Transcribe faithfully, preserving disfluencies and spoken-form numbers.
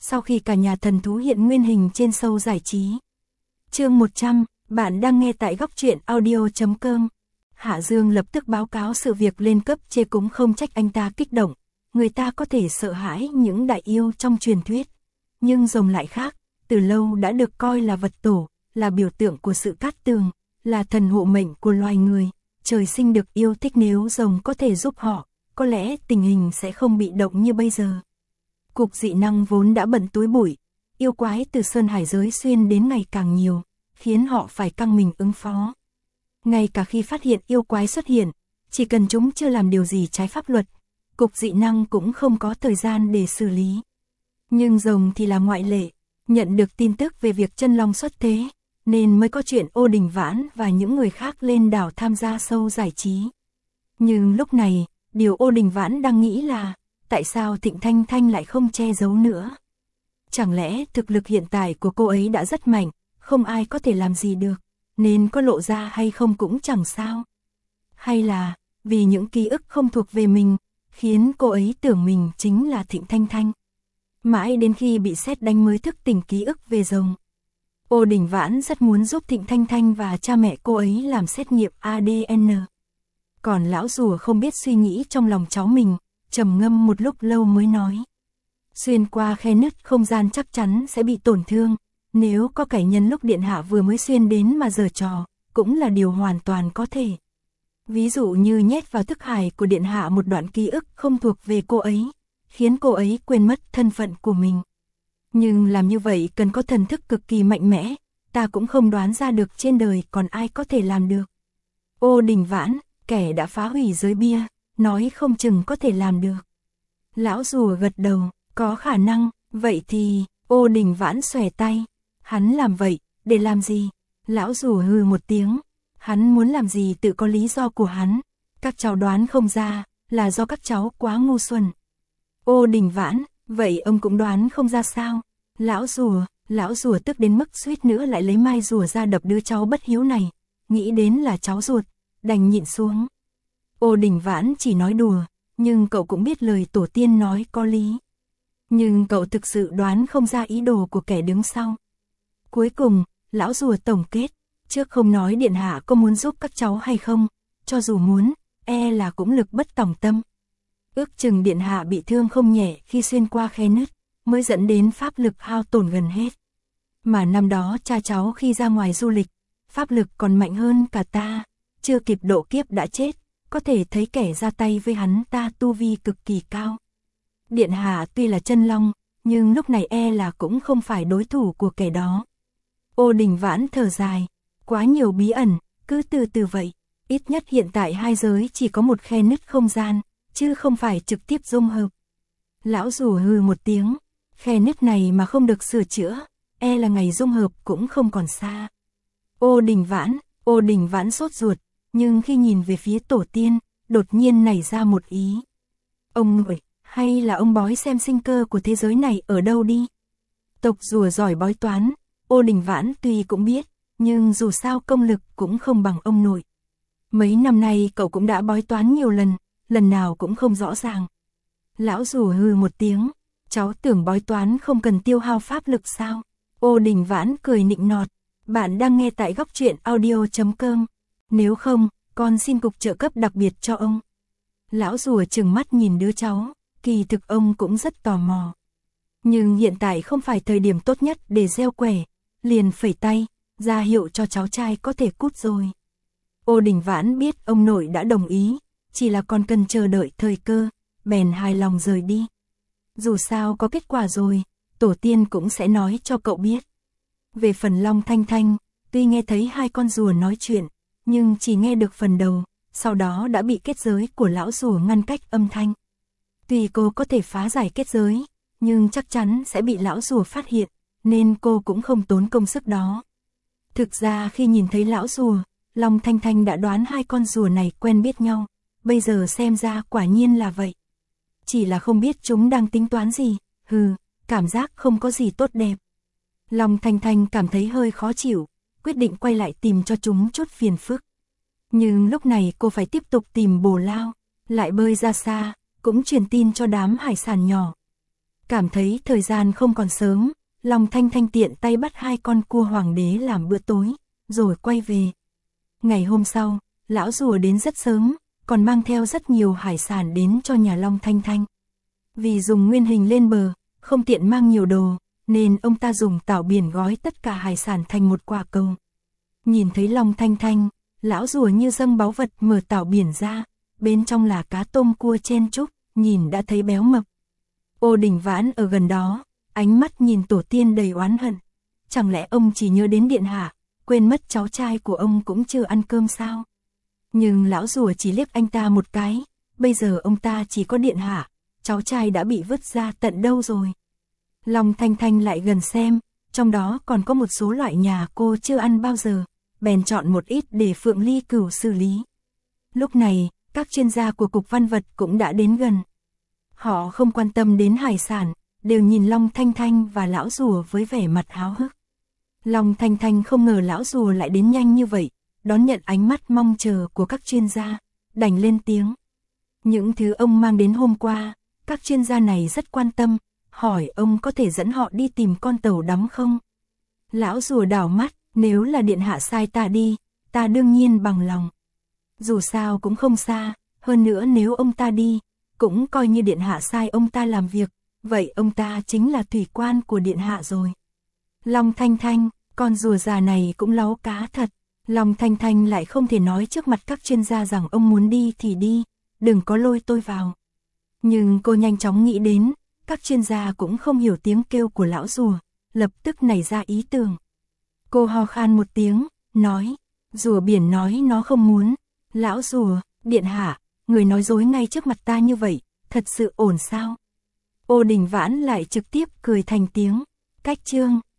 sau khi cả nhà thần thú hiện nguyên hình trên show giải trí. Chương một trăm, bạn đang nghe tại góc truyện audio chấm com. Hạ Dương lập tức báo cáo sự việc lên cấp trên, cũng không trách anh ta kích động. Người ta có thể sợ hãi những đại yêu trong truyền thuyết, nhưng rồng lại khác, từ lâu đã được coi là vật tổ, là biểu tượng của sự cát tường, là thần hộ mệnh của loài người, trời sinh được yêu thích. Nếu rồng có thể giúp họ, có lẽ tình hình sẽ không bị động như bây giờ. Cục dị năng vốn đã bận túi bụi, yêu quái từ sơn hải giới xuyên đến ngày càng nhiều, khiến họ phải căng mình ứng phó. Ngay cả khi phát hiện yêu quái xuất hiện, chỉ cần chúng chưa làm điều gì trái pháp luật, cục dị năng cũng không có thời gian để xử lý. Nhưng rồng thì là ngoại lệ, nhận được tin tức về việc chân long xuất thế, nên mới có chuyện Ô Đình Vãn và những người khác lên đảo tham gia show giải trí. Nhưng lúc này, điều Ô Đình Vãn đang nghĩ là, tại sao Thịnh Thanh Thanh lại không che giấu nữa? Chẳng lẽ thực lực hiện tại của cô ấy đã rất mạnh, không ai có thể làm gì được, nên có lộ ra hay không cũng chẳng sao? Hay là, vì những ký ức không thuộc về mình, khiến cô ấy tưởng mình chính là Thịnh Thanh Thanh? Mãi đến khi bị sét đánh mới thức tỉnh ký ức về rồng. Ô Đình Vãn rất muốn giúp Thịnh Thanh Thanh và cha mẹ cô ấy làm xét nghiệm a đê en. Còn lão rùa không biết suy nghĩ trong lòng cháu mình, trầm ngâm một lúc lâu mới nói. Xuyên qua khe nứt không gian chắc chắn sẽ bị tổn thương, nếu có kẻ nhân lúc điện hạ vừa mới xuyên đến mà giở trò, cũng là điều hoàn toàn có thể. Ví dụ như nhét vào thức hải của điện hạ một đoạn ký ức không thuộc về cô ấy, khiến cô ấy quên mất thân phận của mình. Nhưng làm như vậy cần có thần thức cực kỳ mạnh mẽ, ta cũng không đoán ra được trên đời còn ai có thể làm được. Ô Đình Vãn, kẻ đã phá hủy giới bia, nói không chừng có thể làm được. Lão rùa gật đầu, có khả năng, vậy thì, Ô Đình Vãn xòe tay. Hắn làm vậy, để làm gì? Lão rùa hừ một tiếng, hắn muốn làm gì tự có lý do của hắn, các cháu đoán không ra, là do các cháu quá ngu xuẩn. Ô Đình Vãn, vậy ông cũng đoán không ra sao? Lão rùa, lão rùa tức đến mức suýt nữa lại lấy mai rùa ra đập đứa cháu bất hiếu này, nghĩ đến là cháu ruột, đành nhịn xuống. Ô Đình Vãn chỉ nói đùa, nhưng cậu cũng biết lời tổ tiên nói có lý. Nhưng cậu thực sự đoán không ra ý đồ của kẻ đứng sau. Cuối cùng, lão rùa tổng kết, trước không nói điện hạ có muốn giúp các cháu hay không, cho dù muốn, e là cũng lực bất tòng tâm. Ước chừng điện hạ bị thương không nhẹ khi xuyên qua khe nứt, mới dẫn đến pháp lực hao tổn gần hết. Mà năm đó cha cháu khi ra ngoài du lịch, pháp lực còn mạnh hơn cả ta, chưa kịp độ kiếp đã chết, có thể thấy kẻ ra tay với hắn ta tu vi cực kỳ cao. Điện hạ tuy là chân long, nhưng lúc này e là cũng không phải đối thủ của kẻ đó. Ô Đình Vãn thở dài, quá nhiều bí ẩn, cứ từ từ vậy, ít nhất hiện tại hai giới chỉ có một khe nứt không gian, chứ không phải trực tiếp dung hợp. Lão rùa hừ một tiếng, khe nứt này mà không được sửa chữa, e là ngày dung hợp cũng không còn xa. Ô Đình Vãn, Ô Đình Vãn sốt ruột, nhưng khi nhìn về phía tổ tiên, đột nhiên nảy ra một ý. Ông nội, hay là ông bói xem sinh cơ của thế giới này ở đâu đi? Tộc rùa giỏi bói toán, Ô Đình Vãn tuy cũng biết, nhưng dù sao công lực cũng không bằng ông nội. Mấy năm nay cậu cũng đã bói toán nhiều lần, lần nào cũng không rõ ràng. Lão rùa hừ một tiếng, cháu tưởng bói toán không cần tiêu hao pháp lực sao? Ô Đình Vãn cười nịnh nọt, bạn đang nghe tại góc truyện audio chấm com. Nếu không, con xin cục trợ cấp đặc biệt cho ông. Lão rùa trừng mắt nhìn đứa cháu, kỳ thực ông cũng rất tò mò. Nhưng hiện tại không phải thời điểm tốt nhất để gieo quẻ, liền phẩy tay, ra hiệu cho cháu trai có thể cút rồi. Ô Đình Vãn biết ông nội đã đồng ý, chỉ là còn cần chờ đợi thời cơ, bèn hài lòng rời đi. Dù sao có kết quả rồi, tổ tiên cũng sẽ nói cho cậu biết. Về phần Long Thanh Thanh, tuy nghe thấy hai con rùa nói chuyện, nhưng chỉ nghe được phần đầu, sau đó đã bị kết giới của lão rùa ngăn cách âm thanh. Tuy cô có thể phá giải kết giới, nhưng chắc chắn sẽ bị lão rùa phát hiện, nên cô cũng không tốn công sức đó. Thực ra khi nhìn thấy lão rùa, Long Thanh Thanh đã đoán hai con rùa này quen biết nhau, bây giờ xem ra quả nhiên là vậy. Chỉ là không biết chúng đang tính toán gì, hừ, cảm giác không có gì tốt đẹp. Long Thanh Thanh cảm thấy hơi khó chịu, quyết định quay lại tìm cho chúng chút phiền phức. Nhưng lúc này cô phải tiếp tục tìm Bồ Lao, lại bơi ra xa, cũng truyền tin cho đám hải sản nhỏ. Cảm thấy thời gian không còn sớm, Long Thanh Thanh tiện tay bắt hai con cua hoàng đế làm bữa tối, rồi quay về. Ngày hôm sau, lão rùa đến rất sớm, còn mang theo rất nhiều hải sản đến cho nhà Long Thanh Thanh. Vì dùng nguyên hình lên bờ, không tiện mang nhiều đồ, nên ông ta dùng tảo biển gói tất cả hải sản thành một quả cầu. Nhìn thấy Long Thanh Thanh, lão rùa như dâng báu vật mở tảo biển ra, bên trong là cá tôm cua chen chúc, nhìn đã thấy béo mập. Ô Đình Vãn ở gần đó, ánh mắt nhìn tổ tiên đầy oán hận. Chẳng lẽ ông chỉ nhớ đến điện hạ, quên mất cháu trai của ông cũng chưa ăn cơm sao? Nhưng lão rùa chỉ liếc anh ta một cái, bây giờ ông ta chỉ có điện hạ, cháu trai đã bị vứt ra tận đâu rồi. Long Thanh Thanh lại gần xem, trong đó còn có một số loại nhà cô chưa ăn bao giờ, bèn chọn một ít để Phượng Ly Cửu xử lý. Lúc này, các chuyên gia của Cục Văn vật cũng đã đến gần. Họ không quan tâm đến hải sản, đều nhìn Long Thanh Thanh và lão rùa với vẻ mặt háo hức. Long Thanh Thanh không ngờ lão rùa lại đến nhanh như vậy, đón nhận ánh mắt mong chờ của các chuyên gia, đành lên tiếng. Những thứ ông mang đến hôm qua, các chuyên gia này rất quan tâm, hỏi ông có thể dẫn họ đi tìm con tàu đắm không? Lão rùa đảo mắt, nếu là điện hạ sai ta đi, ta đương nhiên bằng lòng. Dù sao cũng không xa, hơn nữa nếu ông ta đi, cũng coi như điện hạ sai ông ta làm việc, vậy ông ta chính là thủy quan của điện hạ rồi. Long Thanh Thanh, con rùa già này cũng láu cá thật. Long Thanh Thanh lại không thể nói trước mặt các chuyên gia rằng ông muốn đi thì đi, đừng có lôi tôi vào. Nhưng cô nhanh chóng nghĩ đến, các chuyên gia cũng không hiểu tiếng kêu của lão rùa, lập tức nảy ra ý tưởng. Cô ho khan một tiếng, nói, rùa biển nói nó không muốn. Lão rùa, điện hạ, người nói dối ngay trước mặt ta như vậy, thật sự ổn sao? Ô Đình Vãn lại trực tiếp cười thành tiếng, cách chương.